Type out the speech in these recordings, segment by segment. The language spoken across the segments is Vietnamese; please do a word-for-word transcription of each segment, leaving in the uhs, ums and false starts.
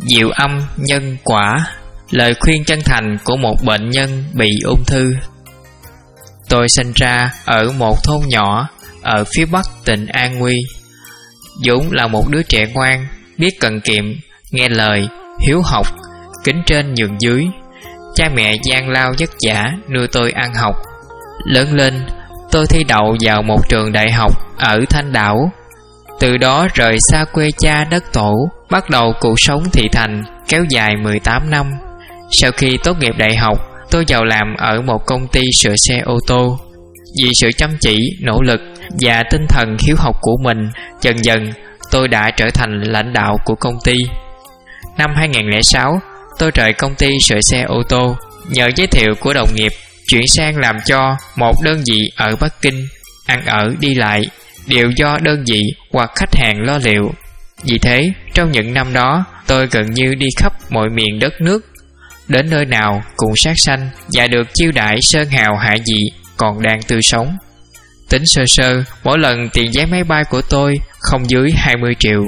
Diệu âm nhân quả, lời khuyên chân thành của một bệnh nhân bị ung thư. Tôi sinh ra ở một thôn nhỏ ở phía bắc tỉnh An Huy. Dũng là một đứa trẻ ngoan, biết cần kiệm, nghe lời, hiếu học, kính trên nhường dưới. Cha mẹ gian lao vất vả nuôi tôi ăn học. Lớn lên, tôi thi đậu vào một trường đại học ở Thanh Đảo. Từ đó rời xa quê cha đất tổ, bắt đầu cuộc sống thị thành kéo dài mười tám năm. Sau khi tốt nghiệp đại học, tôi vào làm ở một công ty sửa xe ô tô. Vì sự chăm chỉ, nỗ lực và tinh thần hiếu học của mình, dần dần tôi đã trở thành lãnh đạo của công ty. Năm hai không không sáu, tôi rời công ty sửa xe ô tô, nhờ giới thiệu của đồng nghiệp chuyển sang làm cho một đơn vị ở Bắc Kinh. Ăn ở đi lại đều do đơn vị hoặc khách hàng lo liệu. Vì thế, trong những năm đó, tôi gần như đi khắp mọi miền đất nước, đến nơi nào cũng sát sanh và được chiêu đãi sơn hào hải vị còn đang tươi sống. Tính sơ sơ, mỗi lần tiền vé máy bay của tôi không dưới hai mươi triệu.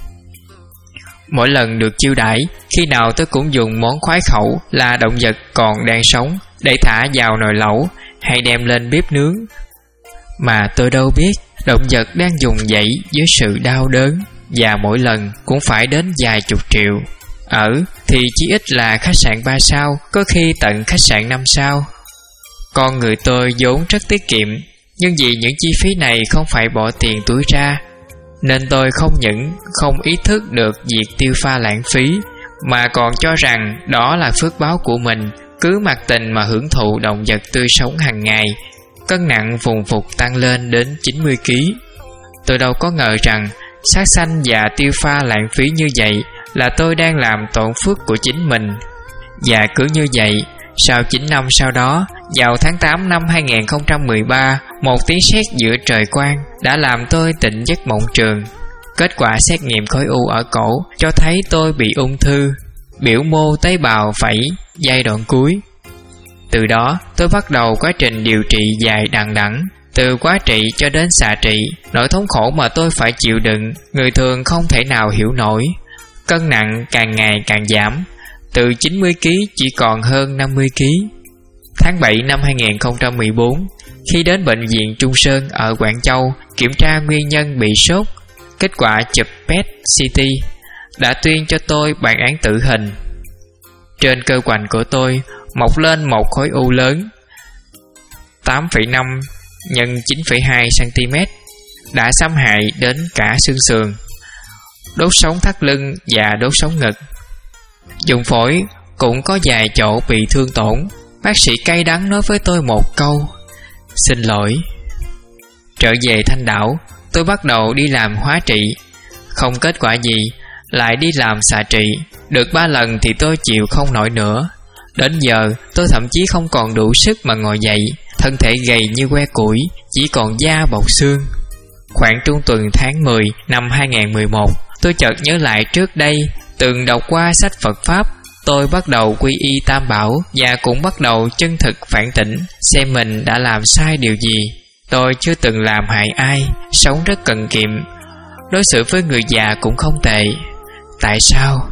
Mỗi lần được chiêu đãi, khi nào tôi cũng dùng món khoái khẩu là động vật còn đang sống để thả vào nồi lẩu hay đem lên bếp nướng. Mà tôi đâu biết động vật đang dùng dãy với sự đau đớn, và mỗi lần cũng phải đến vài chục triệu. Ở thì chỉ ít là khách sạn ba sao, có khi tận khách sạn năm sao. Con người tôi vốn rất tiết kiệm, nhưng vì những chi phí này không phải bỏ tiền túi ra, nên tôi không những không ý thức được việc tiêu pha lãng phí, mà còn cho rằng đó là phước báo của mình, cứ mặc tình mà hưởng thụ động vật tươi sống hàng ngày. Cân nặng vùng vụt tăng lên đến chín mươi ki lô gam. Tôi đâu có ngờ rằng sát sanh và tiêu pha lãng phí như vậy là tôi đang làm tổn phước của chính mình. Và cứ như vậy, sau chín năm sau đó, vào tháng tám năm hai không một ba, một tiếng sét giữa trời quang đã làm tôi tỉnh giấc mộng trường. Kết quả xét nghiệm khối u ở cổ cho thấy tôi bị ung thư, biểu mô tế bào phẩy, giai đoạn cuối. Từ đó, tôi bắt đầu quá trình điều trị dài đằng đẵng. Từ quá trị cho đến xạ trị, nỗi thống khổ mà tôi phải chịu đựng, người thường không thể nào hiểu nổi. Cân nặng càng ngày càng giảm, từ chín mươi ki lô gam chỉ còn hơn năm mươi ki lô gam. Tháng bảy năm hai không một bốn, khi đến bệnh viện Trung Sơn ở Quảng Châu kiểm tra nguyên nhân bị sốt, kết quả chụp pê e tê xê tê đã tuyên cho tôi bản án tử hình. Trên cơ hoành của tôi mọc lên một khối u lớn tám phẩy năm nhân chín phẩy hai xăng-ti-mét, đã xâm hại đến cả xương sườn, đốt sống thắt lưng và đốt sống ngực. Vùng phổi cũng có vài chỗ bị thương tổn. Bác sĩ cay đắng nói với tôi một câu: xin lỗi. Trở về Thanh Đảo, tôi bắt đầu đi làm hóa trị. Không kết quả gì, lại đi làm xạ trị. Được ba lần thì tôi chịu không nổi nữa. Đến giờ tôi thậm chí không còn đủ sức mà ngồi dậy, thân thể gầy như que củi, chỉ còn da bọc xương. Khoảng trung tuần tháng mười năm hai không một một, tôi chợt nhớ lại trước đây từng đọc qua sách Phật Pháp. Tôi bắt đầu quy y Tam Bảo và cũng bắt đầu chân thực phản tỉnh, xem mình đã làm sai điều gì. Tôi chưa từng làm hại ai, sống rất cần kiệm, đối xử với người già cũng không tệ. Tại sao?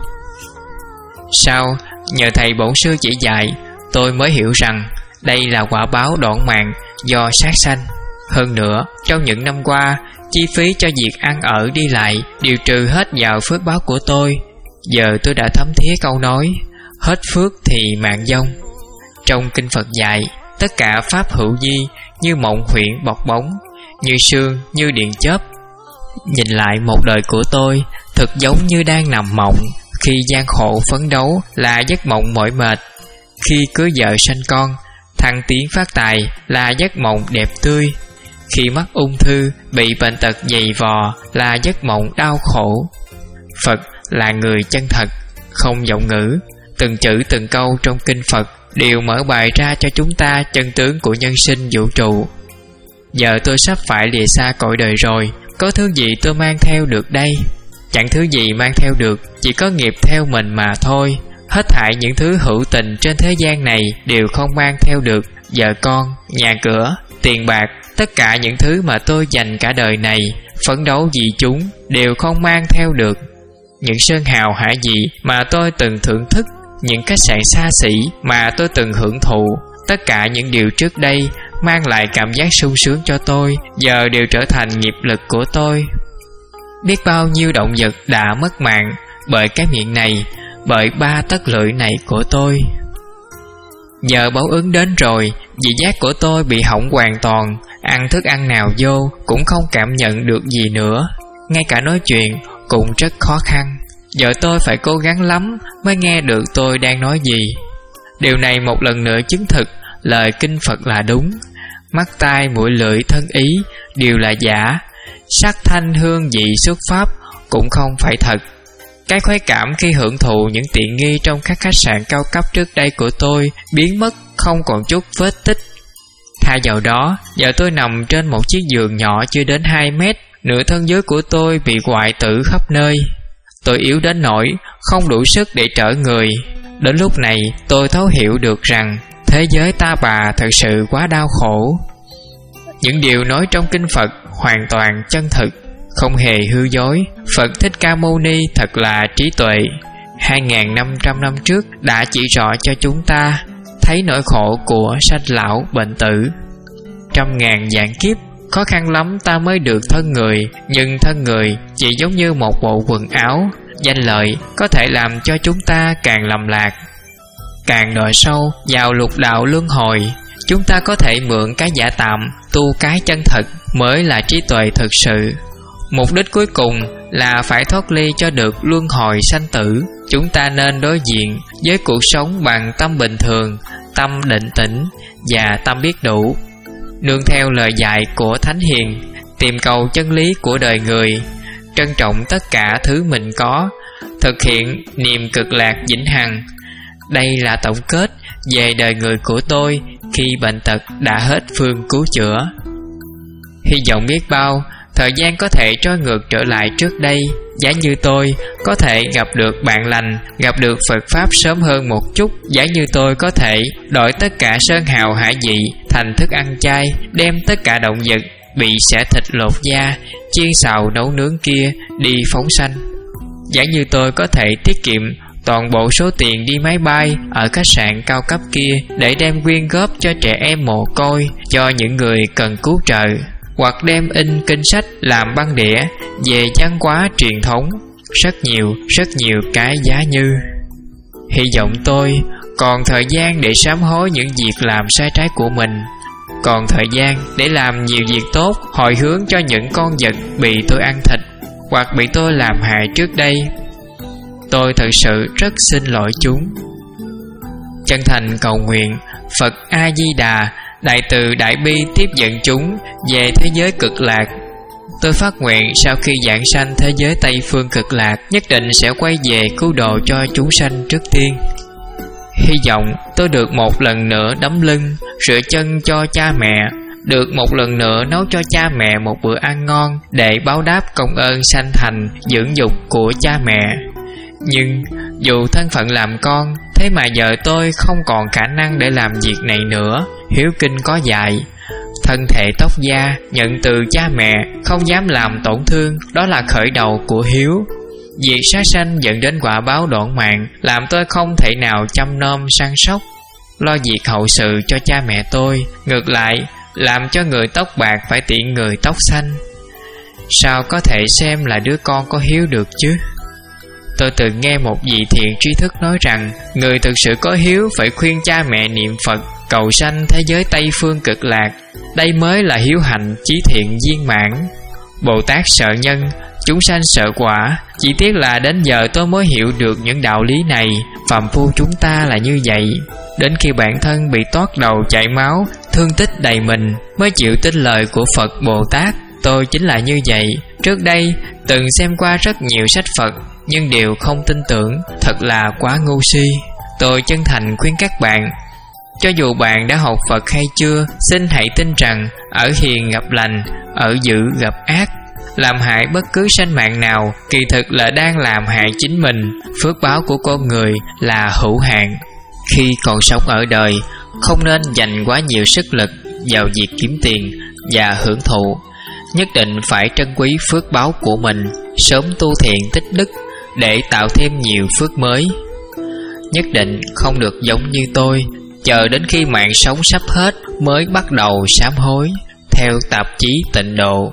Sau, nhờ thầy bổn sư chỉ dạy, tôi mới hiểu rằng đây là quả báo đoạn mạng do sát sanh. Hơn nữa, trong những năm qua, chi phí cho việc ăn ở đi lại đều trừ hết vào phước báo của tôi. Giờ tôi đã thấm thía câu nói hết phước thì mạng vong. Trong kinh Phật dạy, tất cả pháp hữu vi như mộng huyễn bọt bóng, như sương, như điện chớp. Nhìn lại một đời của tôi, thực giống như đang nằm mộng. Khi gian khổ phấn đấu là giấc mộng mỏi mệt. Khi cưới vợ sanh con, thăng tiến phát tài là giấc mộng đẹp tươi. Khi mắc ung thư, bị bệnh tật dày vò là giấc mộng đau khổ. Phật là người chân thật, không giọng ngữ. Từng chữ từng câu trong kinh Phật đều mở bài ra cho chúng ta chân tướng của nhân sinh vũ trụ. Giờ tôi sắp phải lìa xa cõi đời rồi, có thứ gì tôi mang theo được đây? Chẳng thứ gì mang theo được, chỉ có nghiệp theo mình mà thôi. Hết thảy những thứ hữu tình trên thế gian này đều không mang theo được vợ con, nhà cửa, tiền bạc. Tất cả những thứ mà tôi dành cả đời này phấn đấu vì chúng đều không mang theo được. những sơn hào hải vị mà tôi từng thưởng thức, những khách sạn xa xỉ mà tôi từng hưởng thụ. Tất cả những điều trước đây mang lại cảm giác sung sướng cho tôi, giờ đều trở thành nghiệp lực của tôi. Biết bao nhiêu động vật đã mất mạng bởi cái miệng này, bởi ba tấc lưỡi này của tôi. Giờ báo ứng đến rồi, vị giác của tôi bị hỏng hoàn toàn, ăn thức ăn nào vô cũng không cảm nhận được gì nữa, ngay cả nói chuyện cũng rất khó khăn. Giờ tôi phải cố gắng lắm mới nghe được tôi đang nói gì. Điều này một lần nữa chứng thực lời kinh Phật là đúng. Mắt tai mũi lưỡi thân ý đều là giả, sắc thanh hương vị xuất pháp cũng không phải thật. Cái khoái cảm khi hưởng thụ những tiện nghi trong các khách sạn cao cấp trước đây của tôi biến mất không còn chút vết tích. Thay vào đó, giờ tôi nằm trên một chiếc giường nhỏ chưa đến hai mét, nửa thân dưới của tôi bị hoại tử khắp nơi. Tôi yếu đến nỗi không đủ sức để trở người. Đến lúc này tôi thấu hiểu được rằng thế giới ta bà thật sự quá đau khổ. Những điều nói trong kinh Phật hoàn toàn chân thực, không hề hư dối. Phật Thích Ca Mâu Ni thật là trí tuệ. Hai nghìn năm trăm năm trước đã chỉ rõ cho chúng ta thấy nỗi khổ của sanh lão bệnh tử. Trăm ngàn vạn kiếp khó khăn lắm ta mới được thân người, nhưng thân người chỉ giống như một bộ quần áo. Danh lợi có thể làm cho chúng ta càng lầm lạc, càng đọa sâu vào lục đạo luân hồi. Chúng ta có thể mượn cái giả tạm, tu cái chân thật mới là trí tuệ thực sự. Mục đích cuối cùng là phải thoát ly cho được luân hồi sanh tử. Chúng ta nên đối diện với cuộc sống bằng tâm bình thường, tâm định tĩnh và tâm biết đủ, nương theo lời dạy của Thánh Hiền, tìm cầu chân lý của đời người, trân trọng tất cả thứ mình có, thực hiện niềm cực lạc vĩnh hằng. Đây là tổng kết về đời người của tôi khi bệnh tật đã hết phương cứu chữa. Hy vọng biết bao thời gian có thể trôi ngược trở lại trước đây. Giả như tôi có thể gặp được bạn lành, gặp được Phật Pháp sớm hơn một chút. Giả như tôi có thể đổi tất cả sơn hào hải vị thành thức ăn chay, đem tất cả động vật bị xẻ thịt lột da, chiên xào nấu nướng kia đi phóng sanh. Giả như tôi có thể tiết kiệm toàn bộ số tiền đi máy bay ở khách sạn cao cấp kia để đem quyên góp cho trẻ em mồ côi, cho những người cần cứu trợ, hoặc đem in kinh sách làm băng đĩa về văn hóa truyền thống. Rất nhiều, rất nhiều cái giá như. Hy vọng tôi còn thời gian để sám hối những việc làm sai trái của mình, còn thời gian để làm nhiều việc tốt, hồi hướng cho những con vật bị tôi ăn thịt hoặc bị tôi làm hại trước đây. Tôi thật sự rất xin lỗi chúng. Chân thành cầu nguyện Phật A-di-đà, Đại từ Đại bi tiếp dẫn chúng về thế giới cực lạc. Tôi phát nguyện sau khi giảng sanh thế giới Tây phương cực lạc, nhất định sẽ quay về cứu độ cho chúng sanh trước tiên. Hy vọng tôi được một lần nữa đấm lưng, rửa chân cho cha mẹ, được một lần nữa nấu cho cha mẹ một bữa ăn ngon để báo đáp công ơn sanh thành dưỡng dục của cha mẹ. Nhưng dù thân phận làm con, thế mà giờ tôi không còn khả năng để làm việc này nữa. Hiếu kinh có dạy, thân thể tóc da, nhận từ cha mẹ, không dám làm tổn thương, đó là khởi đầu của hiếu. Việc sát sanh dẫn đến quả báo đoạn mạng, làm tôi không thể nào chăm nom săn sóc, lo việc hậu sự cho cha mẹ tôi. Ngược lại, làm cho người tóc bạc phải tiện người tóc xanh. Sao có thể xem là đứa con có hiếu được chứ? Tôi từng nghe một vị thiện tri thức nói rằng, người thực sự có hiếu phải khuyên cha mẹ niệm Phật, cầu sanh thế giới Tây phương cực lạc. Đây mới là hiếu hạnh chí thiện viên mãn. Bồ Tát sợ nhân, chúng sanh sợ quả. Chỉ tiếc là đến giờ tôi mới hiểu được những đạo lý này. Phàm phu chúng ta là như vậy. Đến khi bản thân bị toát đầu chảy máu, thương tích đầy mình, mới chịu tin lời của Phật Bồ Tát. Tôi chính là như vậy. Trước đây từng xem qua rất nhiều sách Phật, nhưng đều không tin tưởng, thật là quá ngu si. Tôi chân thành khuyên các bạn, cho dù bạn đã học Phật hay chưa, xin hãy tin rằng ở hiền gặp lành, ở dữ gặp ác. Làm hại bất cứ sinh mạng nào kỳ thực là đang làm hại chính mình. Phước báo của con người là hữu hạn. Khi còn sống ở đời, không nên dành quá nhiều sức lực vào việc kiếm tiền và hưởng thụ. Nhất định phải trân quý phước báo của mình, sớm tu thiện tích đức, để tạo thêm nhiều phước mới. Nhất định không được giống như tôi, chờ đến khi mạng sống sắp hết mới bắt đầu sám hối, theo tạp chí Tịnh Độ.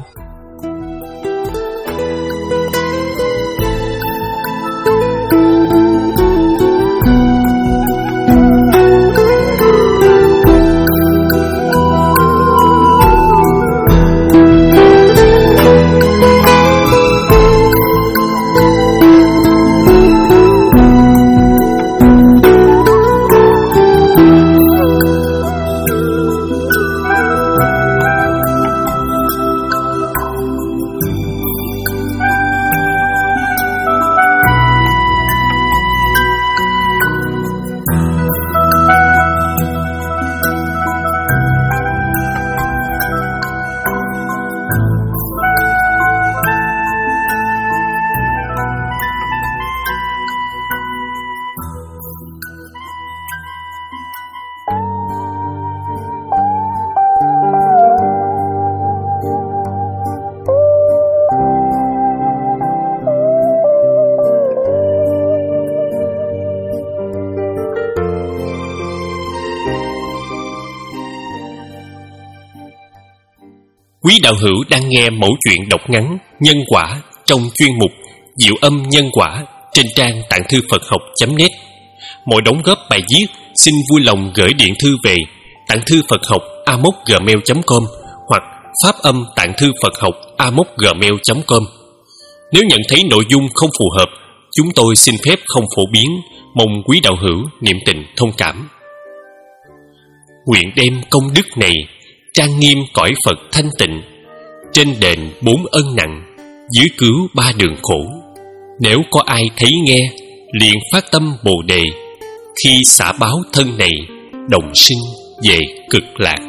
Quý đạo hữu đang nghe mẩu chuyện đọc ngắn Nhân Quả trong chuyên mục Diệu Âm Nhân Quả trên trang tạng thư Phật học chấm net. Mọi đóng góp bài viết xin vui lòng gửi điện thư về tạng thư Phật học a mốc gmail chấm com hoặc pháp âm tạng thư Phật học a mốc gmail chấm com. Nếu nhận thấy nội dung không phù hợp, chúng tôi xin phép không phổ biến, mong quý đạo hữu niệm tình thông cảm. Nguyện đem công đức này trang nghiêm cõi Phật thanh tịnh, trên đền bốn ân nặng, dưới cứu ba đường khổ. Nếu có ai thấy nghe, liền phát tâm Bồ đề, khi xả báo thân này, đồng sinh về cực lạc.